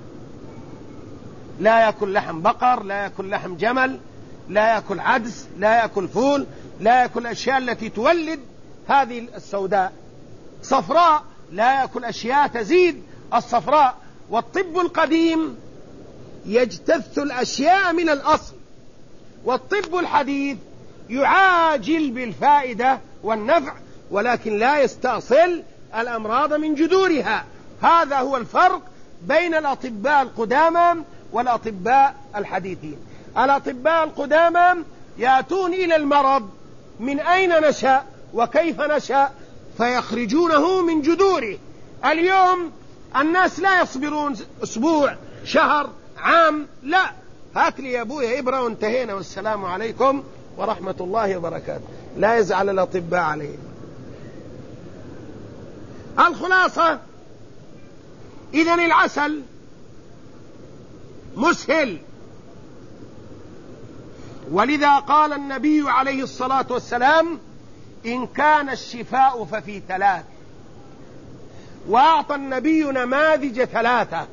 لا يأكل لحم بقر، لا يأكل لحم جمل، لا يأكل عدس، لا يأكل فول، لا يأكل الأشياء التي تولد هذه السوداء. صفراء، لا يأكل أشياء تزيد الصفراء. والطب القديم يجتث الأشياء من الأصل، والطب الحديث يعاجل بالفائدة والنفع، ولكن لا يستأصل الأمراض من جذورها. هذا هو الفرق بين الأطباء القدامى والأطباء الحديثين. الأطباء القدامى يأتون إلى المرض من أين نشأ وكيف نشأ فيخرجونه من جذوره. اليوم الناس لا يصبرون أسبوع، شهر، عام، لا، هات لي يا أبويا إبرة وانتهينا والسلام عليكم ورحمة الله وبركاته. لا يزعل الأطباء عليه. الخلاصة إذن العسل مسهل، ولذا قال النبي عليه الصلاة والسلام إن كان الشفاء ففي ثلاث، وأعطى النبي نماذج ثلاثة: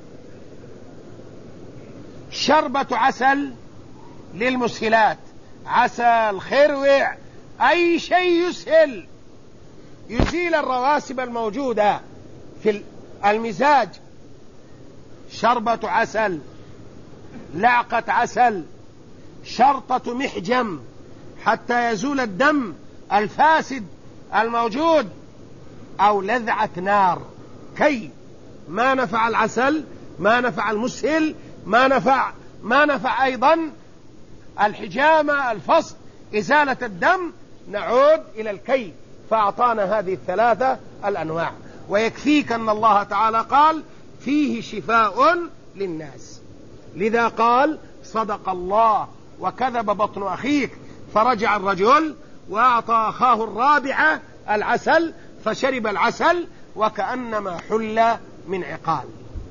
شربة عسل للمسهلات، عسل، خروع، أي شيء يسهل يزيل الرواسب الموجودة في المزاج. شربة عسل، لعقة عسل، شرطة محجم حتى يزول الدم الفاسد الموجود، أو لذعة نار. كي ما نفع العسل، ما نفع المسهل، ما نفع أيضا الحجامة، الفصل، إزالة الدم، نعود إلى الكي. فأعطانا هذه الثلاثة الأنواع. ويكفيك أن الله تعالى قال فيه شفاء للناس. لذا قال صدق الله وكذب بطن أخيك. فرجع الرجل وأعطى أخاه الرابعة العسل فشرب العسل وكأنما حل من عقال.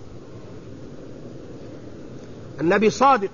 النبي صادق،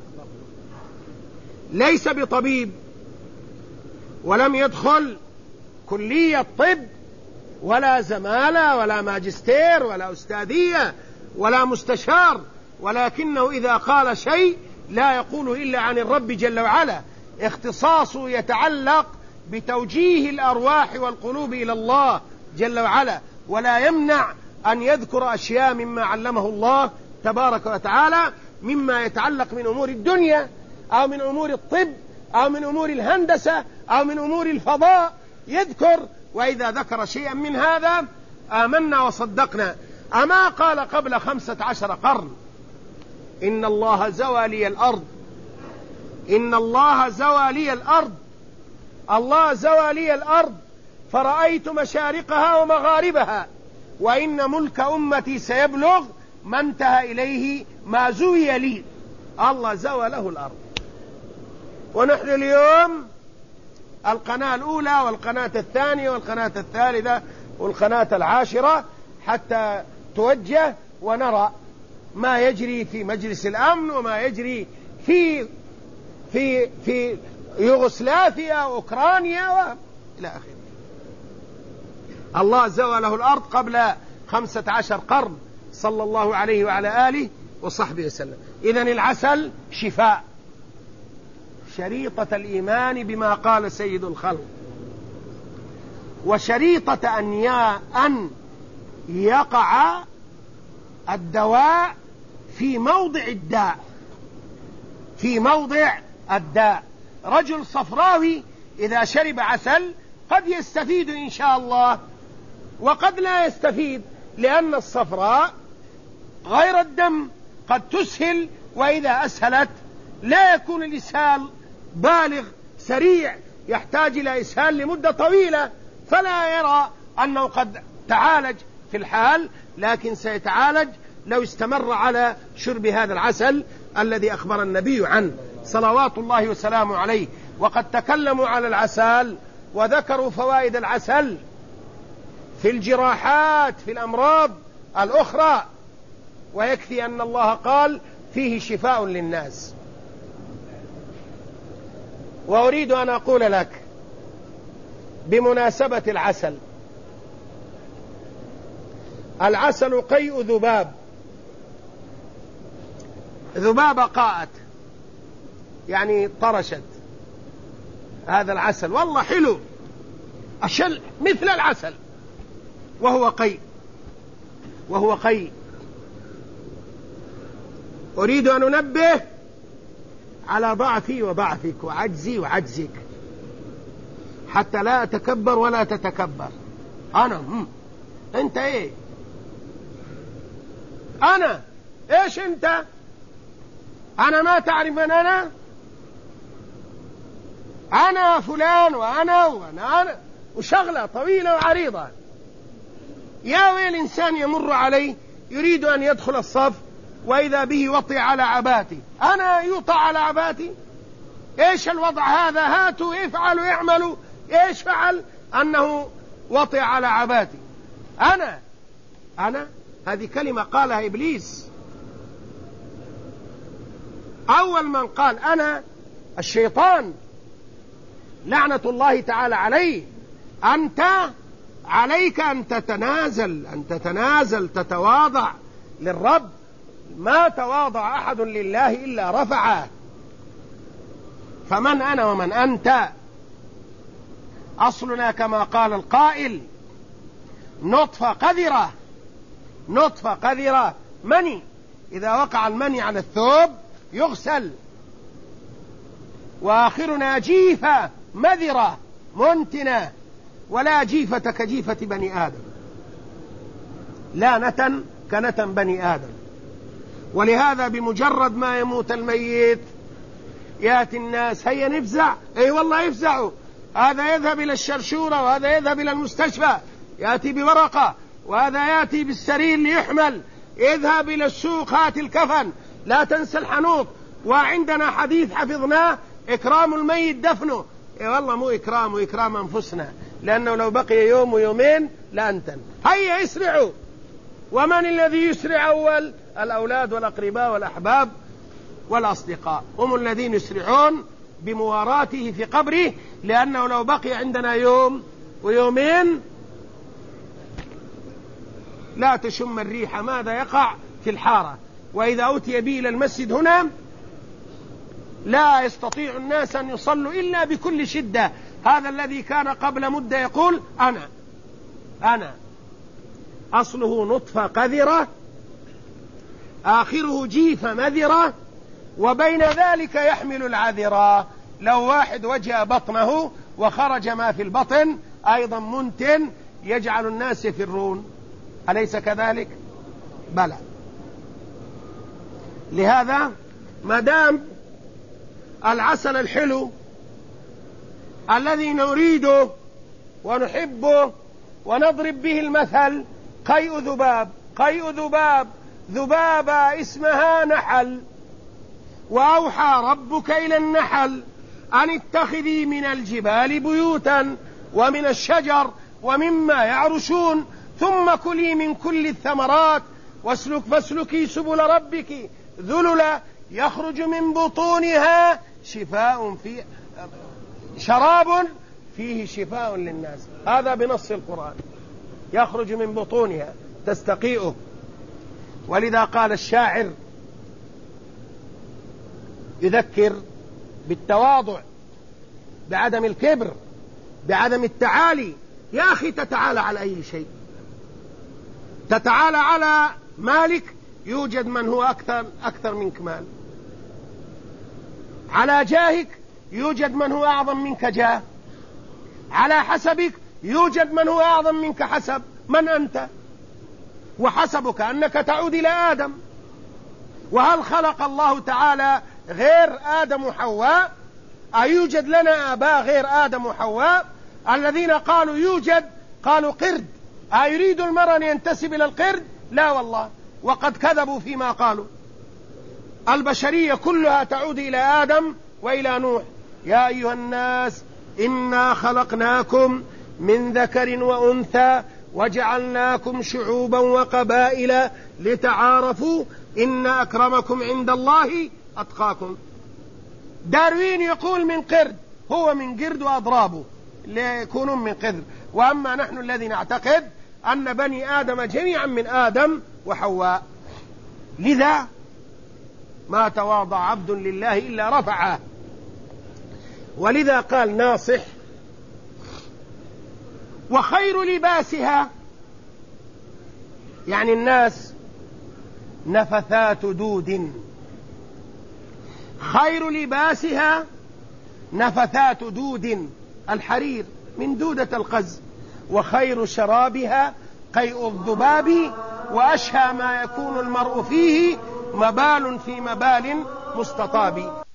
ليس بطبيب ولم يدخل كلية طب ولا زمالة ولا ماجستير ولا أستاذية ولا مستشار، ولكنه إذا قال شيء لا يقوله إلا عن الرب جل وعلا. اختصاصه يتعلق بتوجيه الأرواح والقلوب إلى الله جل وعلا، ولا يمنع أن يذكر أشياء مما علمه الله تبارك وتعالى مما يتعلق من أمور الدنيا أو من أمور الطب أو من أمور الهندسة أو من أمور الفضاء يذكر. وإذا ذكر شيئا من هذا آمنا وصدقنا. أما قال قبل 15 قرن إن الله زوى لي الأرض، إن الله زوى لي الأرض، الله زوى لي الأرض فرأيت مشارقها ومغاربها، وإن ملك أمتي سيبلغ ما انتهى إليه ما زوي لي. الله زوى له الأرض. ونحن اليوم القناة الأولى والقناة الثانية والقناة الثالثة والقناة العاشرة حتى توجه ونرى ما يجري في مجلس الأمن وما يجري في يوغوسلافيا وأوكرانيا وإلى آخره. الله زوى له الأرض قبل 15 قرن صلى الله عليه وعلى آله وصحبه وسلم. إذن العسل شفاء، شريطة الإيمان بما قال سيد الخلق، وشريطة أن يقع الدواء في موضع الداء، في موضع الداء. رجل صفراوي إذا شرب عسل قد يستفيد إن شاء الله وقد لا يستفيد، لأن الصفراء غير الدم قد تسهل، وإذا أسهلت لا يكون الإسهال بالغ سريع، يحتاج إلى إسهال لمدة طويلة، فلا يرى أنه قد تعالج في الحال، لكن سيتعالج لو استمر على شرب هذا العسل الذي أخبر النبي عنه صلوات الله وسلامه عليه. وقد تكلموا على العسل وذكروا فوائد العسل في الجراحات في الأمراض الأخرى، ويكفي أن الله قال فيه شفاء للناس. وأريد أن أقول لك بمناسبة العسل، العسل قيء ذباب، ذبابة قاءت يعني طرشت هذا العسل، والله حلو أشل مثل العسل وهو قيء، وهو قيء. أريد أن أنبه على ضعفي وضعفك وعجزي وعجزك حتى لا أتكبر ولا تتكبر. أنا أنت إيه؟ أنا إيش أنت؟ أنا ما تعرف من أنا فلان وأنا وشغلة طويلة وعريضة. يا ويل إنسان يمر عليه يريد أن يدخل الصف وإذا به وطئ على عباتي. أنا يوطى على عباتي؟ إيش الوضع هذا؟ هاتوا افعلوا اعملوا. إيش فعل؟ أنه وطئ على عباتي. أنا هذه كلمة قالها إبليس. أول من قال أنا الشيطان لعنة الله تعالى عليه. أنت عليك أن تتنازل تتواضع للرب. ما تواضع أحد لله إلا رفعه. فمن أنا ومن أنت؟ أصلنا كما قال القائل نطفة قذرة مني، إذا وقع المني على الثوب يغسل. وآخرنا جيفة مذرة منتنة، ولا جيفة كجيفة بني آدم، لا نتن كنتن بني آدم. ولهذا بمجرد ما يموت الميت يأتي الناس هيا نفزع. اي والله يفزعوا، هذا يذهب إلى الشرشورة وهذا يذهب إلى المستشفى، يأتي بورقة وهذا يأتي بالسرير ليحمل، اذهب إلى السوق هات الكفن، لا تنسى الحنوط. وعندنا حديث حفظناه: إكرام الميت دفنه. والله مو إكرامه، إكرام أنفسنا، لأنه لو بقي يوم ويومين لأنتن. هيا اسرعوا. ومن الذي يسرع أول؟ الأولاد والأقرباء والأحباب والأصدقاء هم الذين يسرعون بمواراته في قبره، لأنه لو بقي عندنا يوم ويومين لا تشم الريح ماذا يقع في الحارة. وإذا أوتي به إلى المسجد هنا لا يستطيع الناس أن يصلوا إلا بكل شدة. هذا الذي كان قبل مدة يقول أنا أصله نطفة قذرة آخره جيفة مذرة وبين ذلك يحمل العذرة. لو واحد وجه بطنه وخرج ما في البطن أيضا منتن يجعل الناس يفرون، أليس كذلك؟ بلى. لهذا ما دام العسل الحلو الذي نريده ونحبه ونضرب به المثل قيء ذباب، ذبابة اسمها نحل. وأوحى ربك إلى النحل أن اتخذي من الجبال بيوتا ومن الشجر ومما يعرشون ثم كلي من كل الثمرات فاسلكي سبل ربك ذللا يخرج من بطونها شراب فيه شفاء للناس. هذا بنص القرآن، يخرج من بطونها تستقيئه. ولذا قال الشاعر يذكر بالتواضع، بعدم الكبر، بعدم التعالي. يا أخي تتعالى على أي شيء؟ تتعالى على مالك، يوجد من هو أكثر منك مال. على جاهك يوجد من هو أعظم منك جاه. على حسبك يوجد من هو أعظم منك حسب. من أنت؟ وحسبك أنك تعود إلى آدم. وهل خلق الله تعالى غير آدم وحواء؟ أيوجد لنا آباء غير آدم وحواء؟ الذين قالوا يوجد قالوا قرد. أيريد المرء أن ينتسب إلى القرد؟ لا والله، وقد كذبوا فيما قالوا. البشرية كلها تعود إلى آدم وإلى نوح. يا أيها الناس إنا خلقناكم من ذكر وأنثى وجعلناكم شعوبا وقبائل لتعارفوا إن أكرمكم عند الله أتقاكم. داروين يقول من قرد، هو من قرد وأضرابه ليكونوا من قرد. وأما نحن الذي نعتقد أن بني آدم جميعا من آدم وحواء. لذا ما تواضع عبد لله إلا رفعه. ولذا قال ناصح: وخير لباسها، يعني الناس نفثات دود. خير لباسها نفثات دود، الحرير من دودة القز. وخير شرابها قيء الذباب، وأشهى ما يكون المرء فيه مبال في مبال مستطاب.